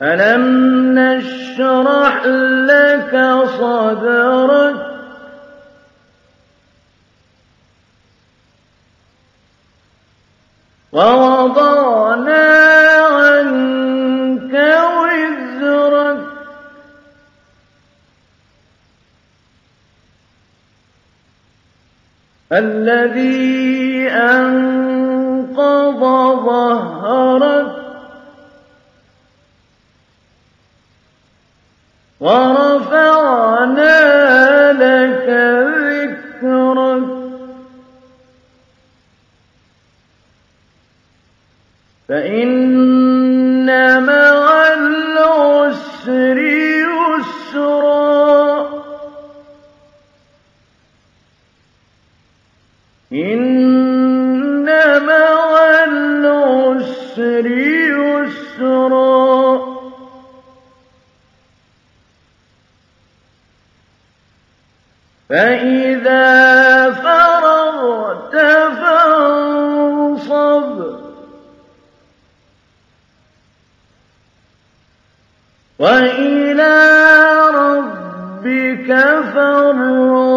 ألم نشرح لك صدرك ووضعنا عنك وزرك الذي أنقض ظهرك ورفعنا لك ذكرك فإن مع العسر يسرا إن مع العسر يسرا فإذا فرغت فانصب وإلى ربك فارغب